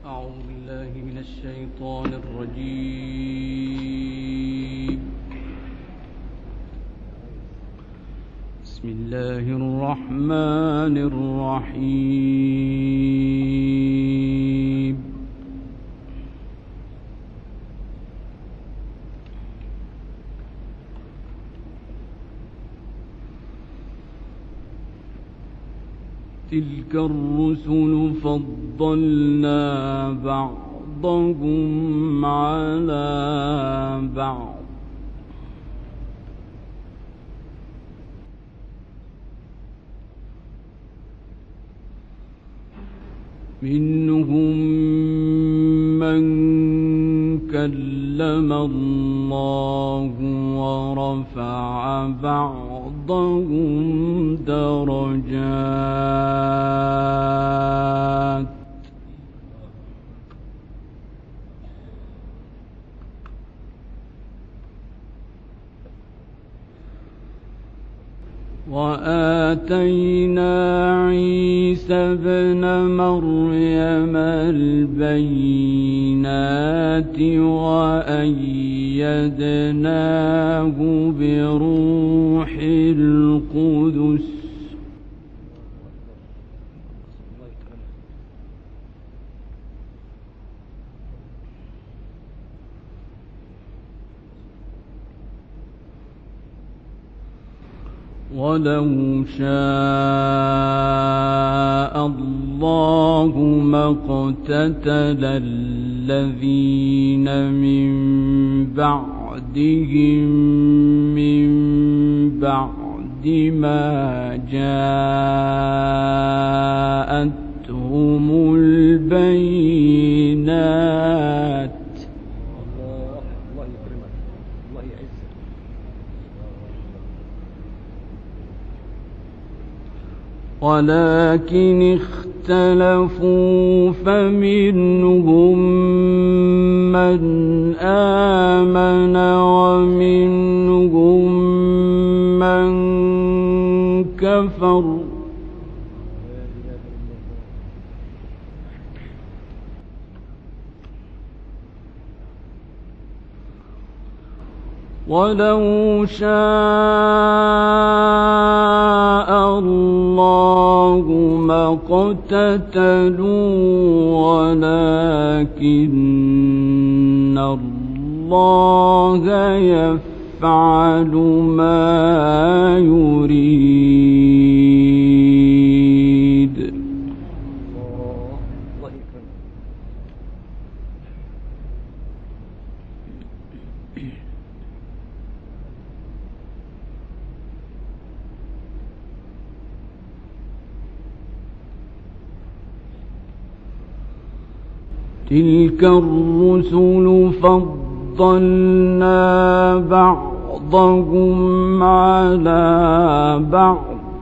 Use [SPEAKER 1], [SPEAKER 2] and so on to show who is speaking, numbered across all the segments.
[SPEAKER 1] أعوذ بالله من الشيطان الرجيم. بسم الله الرحمن الرحيم. تلك الرسل فضلنا بعضهم على بعض منهم من كلم الله ورفع بعضهم درجات وآتينا عيسى ابن مريم البينات وأيدناه بروح القدس ولو شاء الله ما اقتتل الذين من بعدهم من بعد ما جاءتهم البينات ولكن اختلفوا فمنهم من آمن ومنهم من كفر ولو شاء الله ما اقتتلوا ولكن الله يفعل ما يريد. تلك الرسل فضلنا بعضهم على بعض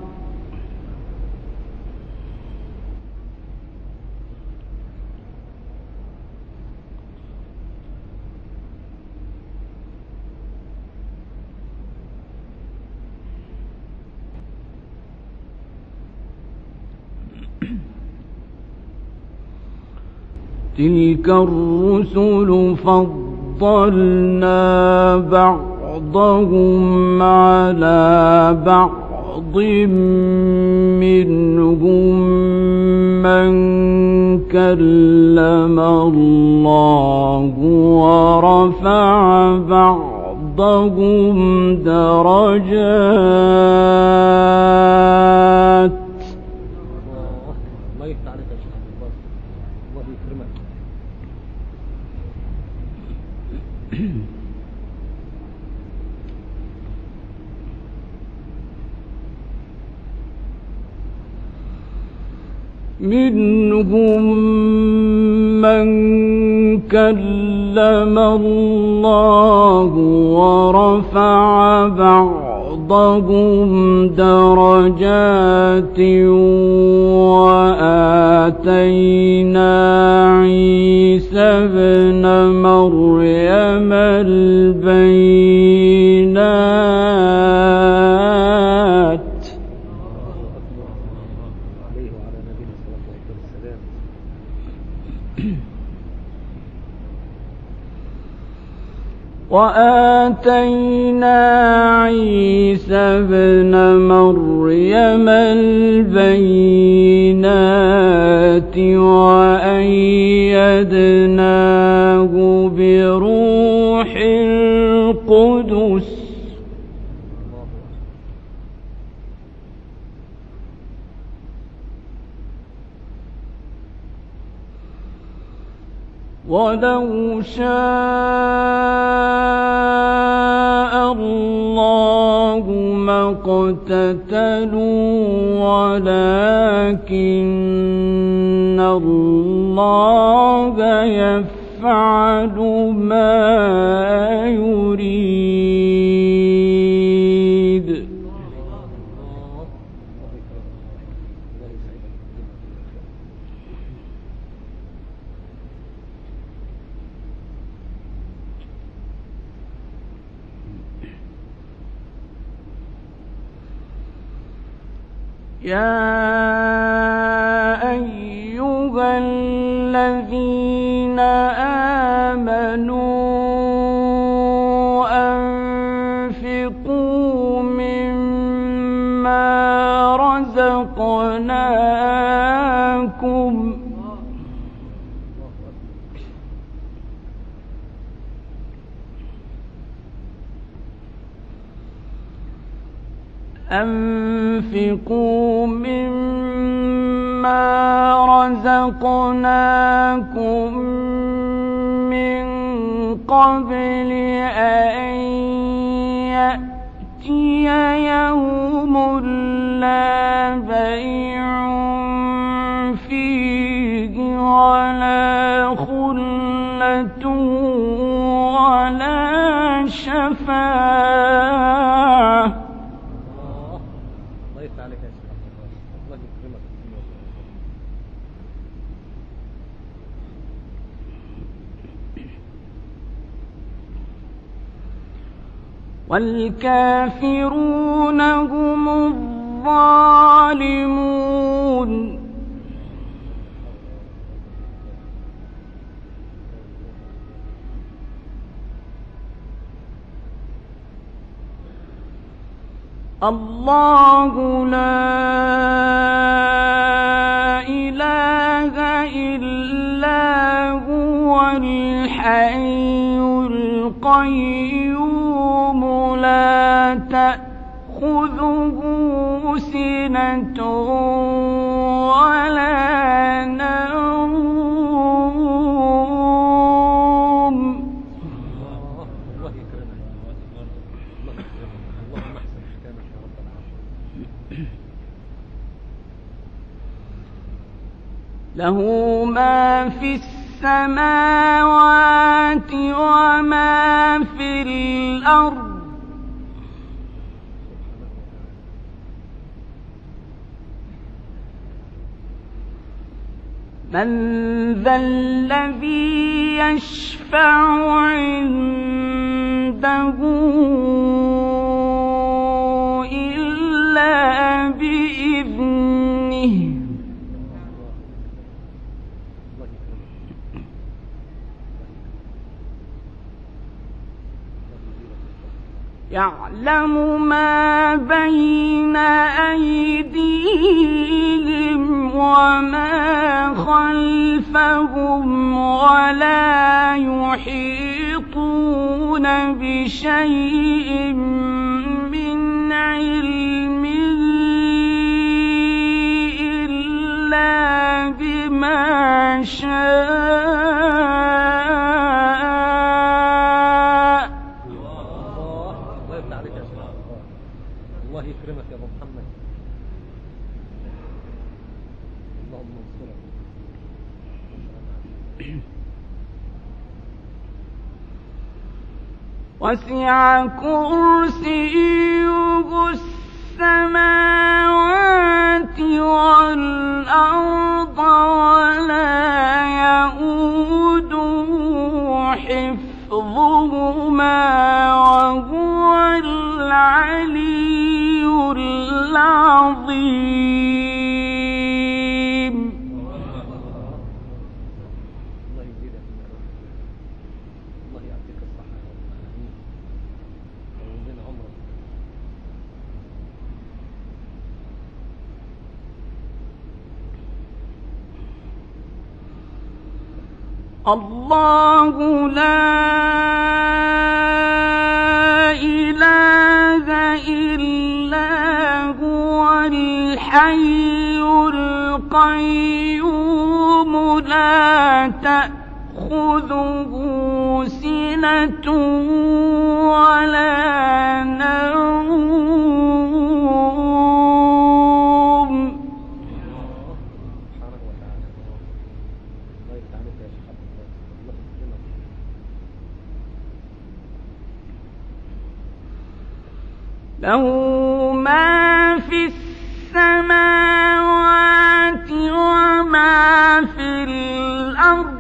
[SPEAKER 1] تلك الرسل فضلنا بعضهم على بعض منهم من كلم الله ورفع بعضهم درجات منهم من كلم الله ورفع بعضهم درجات وآتينا عيسى ابن مريم البينات وآتينا عيسى ابن مريم البينات وأيدناه بروح القدس ولو شاء الله ما اقتتلوا ولكن الله يفعل ما يريد. يا أيها الذين آمنوا أنفقوا مما رزقناكم أنفقوا مما رزقناكم من قبل أن يأتي يوم لا بيع فيه ولا خلة ولا شفاعة. والكافرون هم الظالمون. الله لا إله إلا هو الحي القيوم لا تأخذه سنة ولا نوم. له ما في السماوات وما في الأرض من ذا الذي يشفع عنده إلا بإذنه يعلم ما بين أيديهم وما خلفهم ولا يحيطون بشيء من علمه إلا بما شاء.
[SPEAKER 2] الله يكرمك يا ابو محمد. اللهم انصرك.
[SPEAKER 1] وسع كرسيه السماوات والأرض ولا يؤوده حفظهما وهو العلي العظيم.
[SPEAKER 2] الله يزيدك من الرحمة. الله يعطيك الصحة.
[SPEAKER 1] الله لا إله إلا هو الحي القيوم لا تأخذه سنة ولا نوم.
[SPEAKER 2] سبحانه وتعالى. الله يفتح عليك يا شيخ عبد الله. الله يكرمك.
[SPEAKER 1] له ما في السماوات وما في الأرض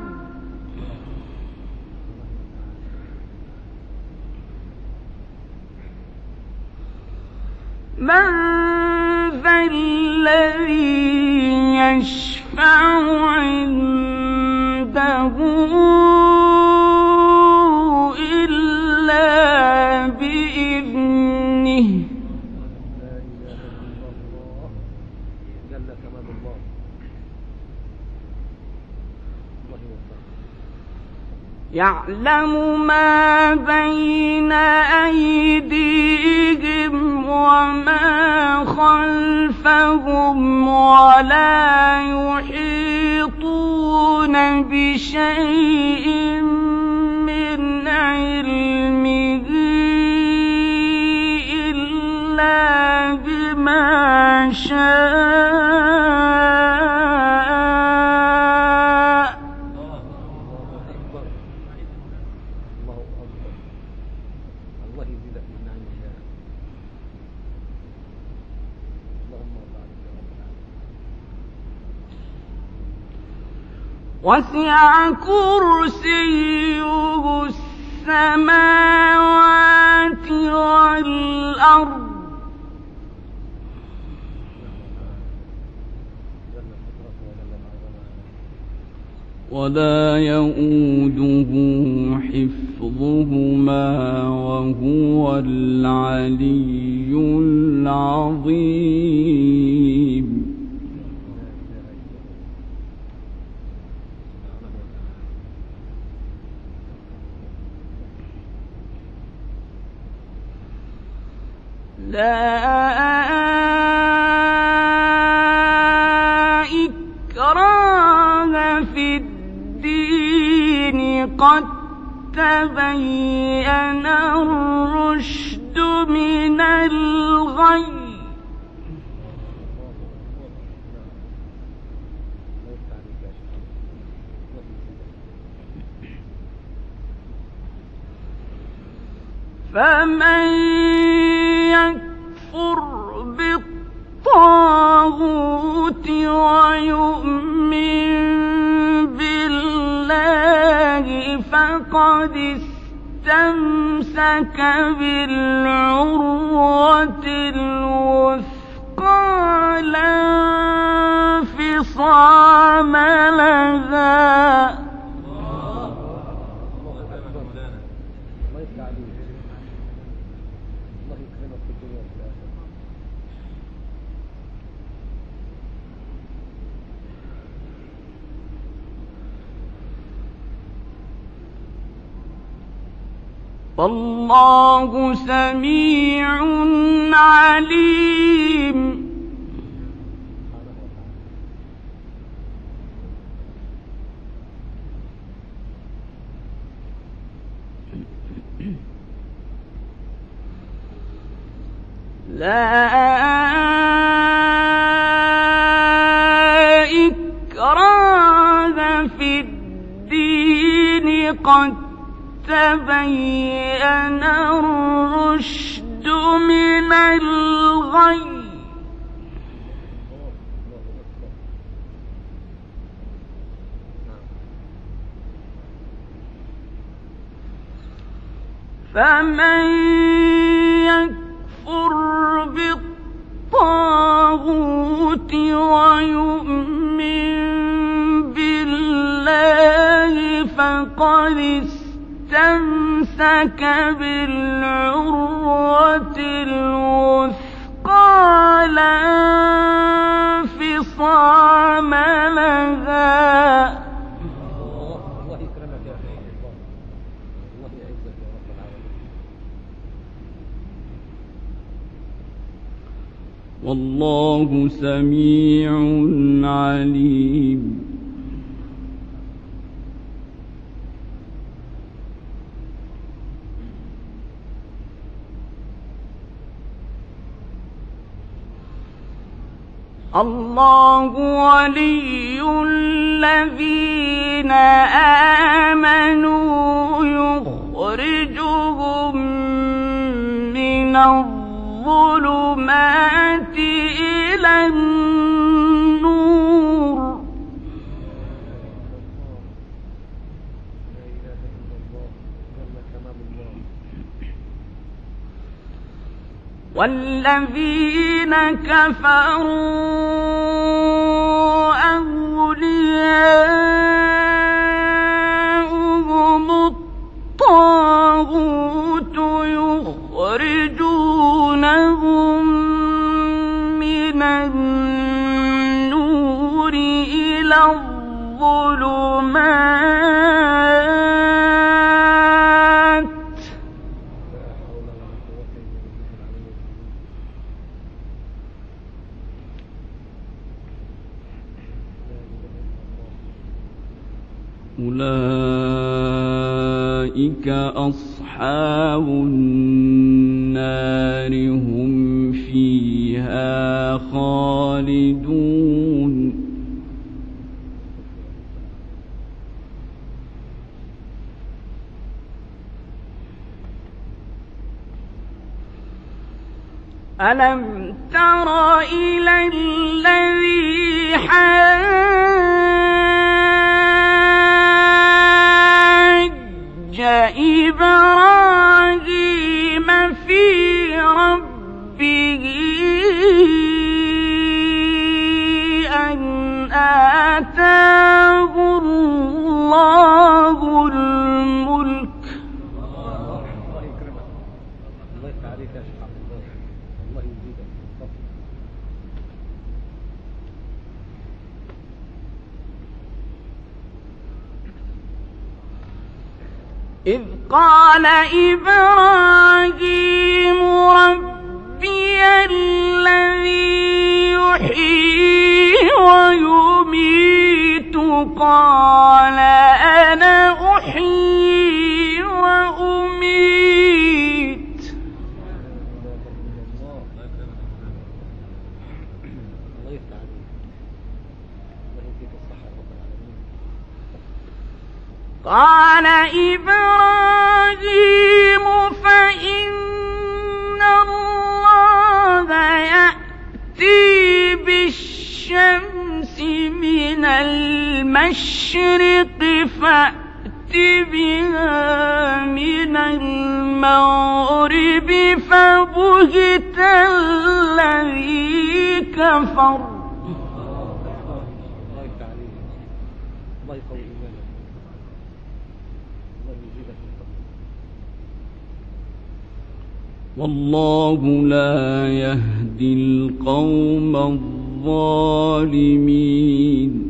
[SPEAKER 1] من ذا الذي يشفع عنده إلا بإذنه
[SPEAKER 2] لا إله إلا الله جل كمال الله. الله يوفقك.
[SPEAKER 1] يعلم ما بين أيديهم وما خلفهم ولا يحيطون بشيء من علمه إلا بما شاء.
[SPEAKER 2] الله أكبر. الله يزيدك من نعم الله. اللهم بارك يا رب العالمين.
[SPEAKER 1] وسع كرسيه السماوات والأرض
[SPEAKER 2] جل قدرته وجل عظمته.
[SPEAKER 1] ولا يؤوده حفظهما وهو العلي العظيم. لا إكراه في الدين قد تبين الرشد من الغي فمن يكفر بالطاغوت ويؤمن بالله فقد استمسك بالعروة الوثقى لا انفصام لها.
[SPEAKER 2] الله يفتح عليك. الله يكرمك في الدنيا وفي الآخرة.
[SPEAKER 1] والله سميع عليم. لا إكراه في الدين قد تبين الرشد من الغي فمن يكفر بالطاغوت ويؤمن بالله فقد استمسك بالعروة الوثقى لا انفصام لها.
[SPEAKER 2] الله يكرمك.
[SPEAKER 1] والله سميع عليم. الله ولي الذين آمنوا يخرجهم من الظلمات إلى النور والذين كفروا أولياؤهم الطاغوت يخرجونهم من النور إلى الظلمات أولئك أصحاب النار هم فيها خالدون. ألم تر إلى الذي حاج إبراهيم في ربه أن آتاه الله الملك إذ قال إبراهيم ربي الذي يحيي ويميت قال أنا أحيي وأميت قال إبراهيم فإن الله يأتي بالشمس من المشرق فأت بها من المغرب فبهت الذي كفر والله لا يهدي القوم الظالمين.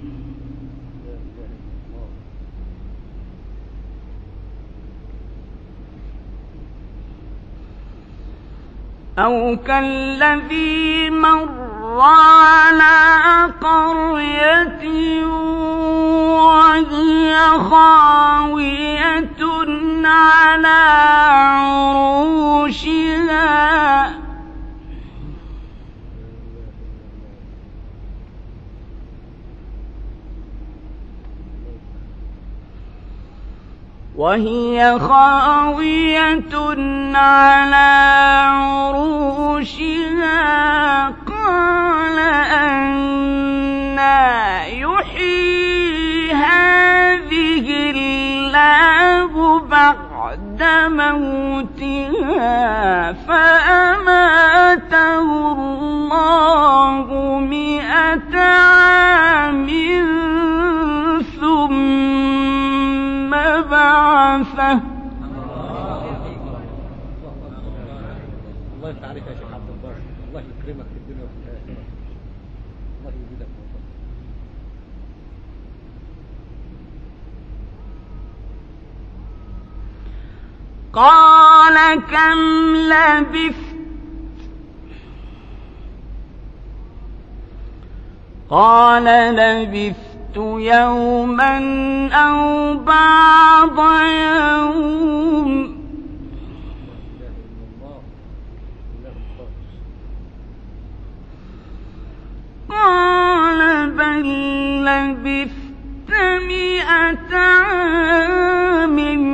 [SPEAKER 1] أو كالذي مر على قرية وهي خاوية على عروشها قال أنى يحيي هذه الله بعد موتها فأماته الله 100 عام ثم بعثه.
[SPEAKER 2] الله يفتح عليك يا شيخ عبد البر، الله يكرمك في الدنيا وفي الآخرة، الله يزيدك من فضله.
[SPEAKER 1] قال كم لبثت؟ قال لبثت يوما أو بعض يوم قال بل لبثت 100 عام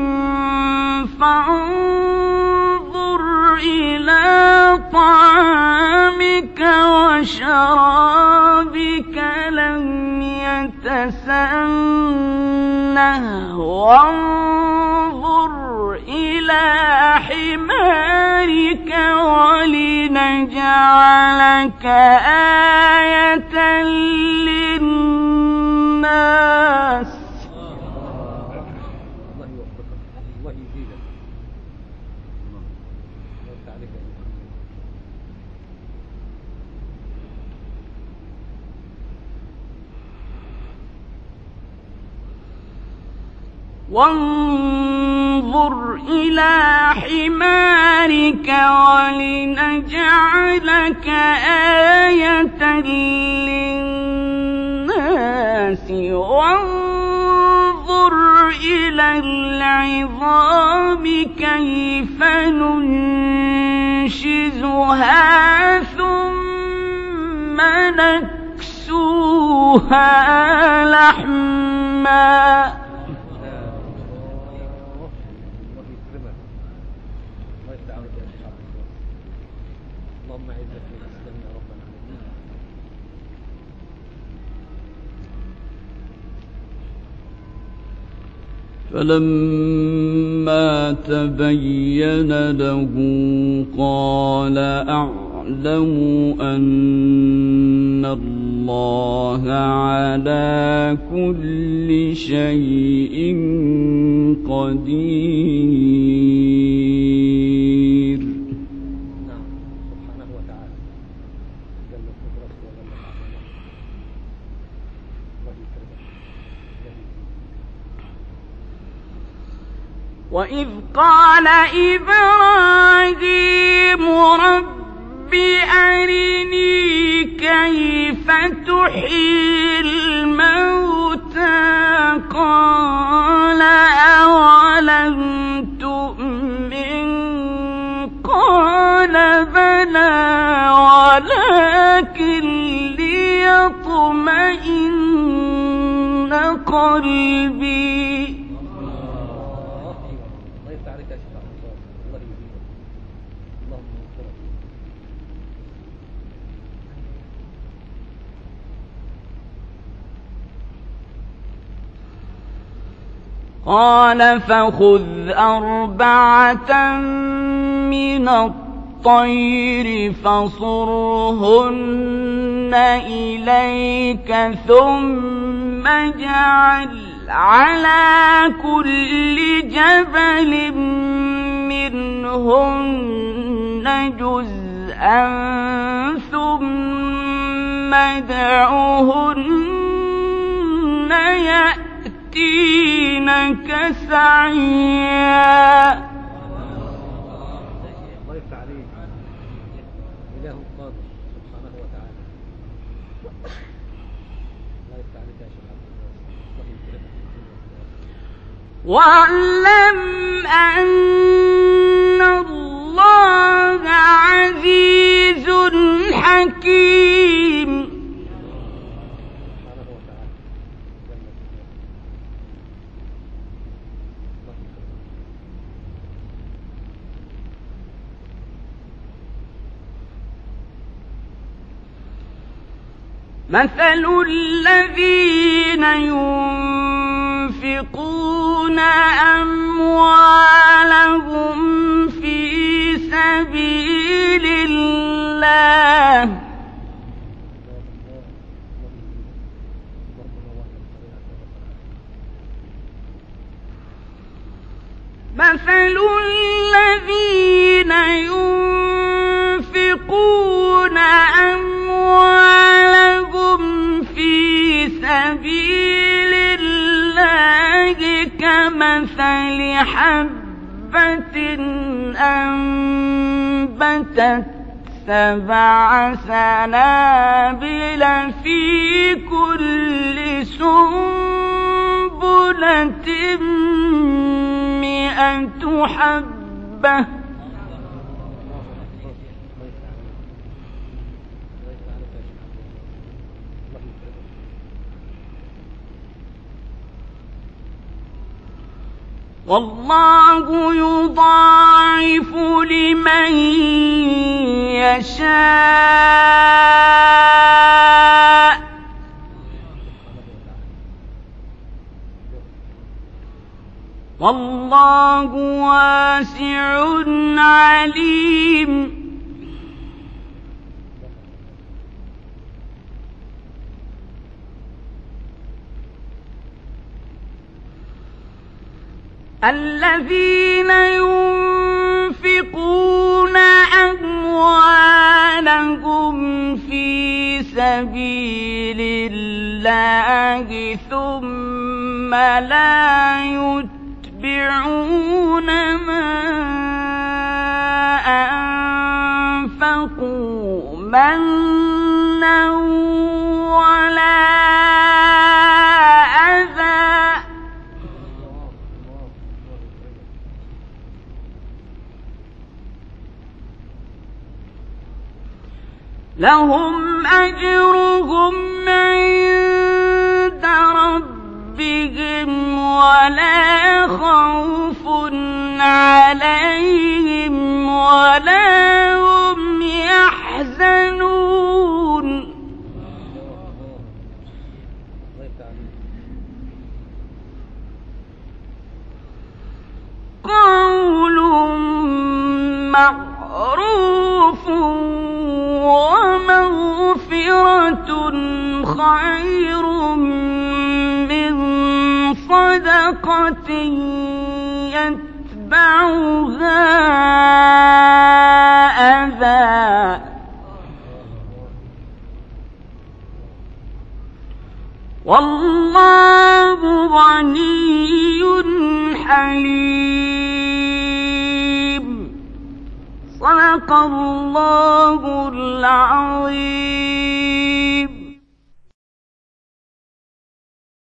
[SPEAKER 1] فانظر إلى طعامك وشرابك لم يتسنه وانظر إلى حمارك ولنجعلك آية للناس.
[SPEAKER 2] الله يوفقك، الله يزيدك. الله عليك.
[SPEAKER 1] وانظر إلى حمارك ولنجعلك آية للناس وانظر إلى العظام كيف ننشزها ثم نكسوها لحما. اللهم اعز الاسلام يا رب العالمين. فلما تبين له قال أعلم أن الله على كل شيء قدير.
[SPEAKER 2] نعم سبحانه وتعالى جل قدرته وجل عظمته.
[SPEAKER 1] وإذ قال إبراهيم رب أرني كيف تحيي الموتى قال أولم تؤمن قال بلى ولكن ليطمئن قلبي. قال فخذ 4 من الطير فصرهن إليك ثم اجعل على كل جبل منهن جزءا ثم ادعهن يأتينك سعيا.
[SPEAKER 2] الله يفتح عليك. إله قادر سبحانه وتعالى. الله يفتح عليك يا شيخ عبد الله.
[SPEAKER 1] واعلم أن الله عزيز حكيم. مثل الذين ينفقون أموالهم في سبيل الله مثل الذين ينفقون أموالهم في سبيل الله كمثل حبة أنبتت
[SPEAKER 3] 7 سنابل في كل سنبلة 100 حبة والله يضاعف لمن يشاء والله واسع عليم الذين ينفقون أموالهم في سبيل الله ثم لا يتبعون ما أنفقوا منا ولا لهم أجرهم عند ربهم ولا خوف عليهم ولا هم يحزنون قول معروف ومغفرة خير من صدقة يتبعها أذى والله غني حليم صدق الله العظيم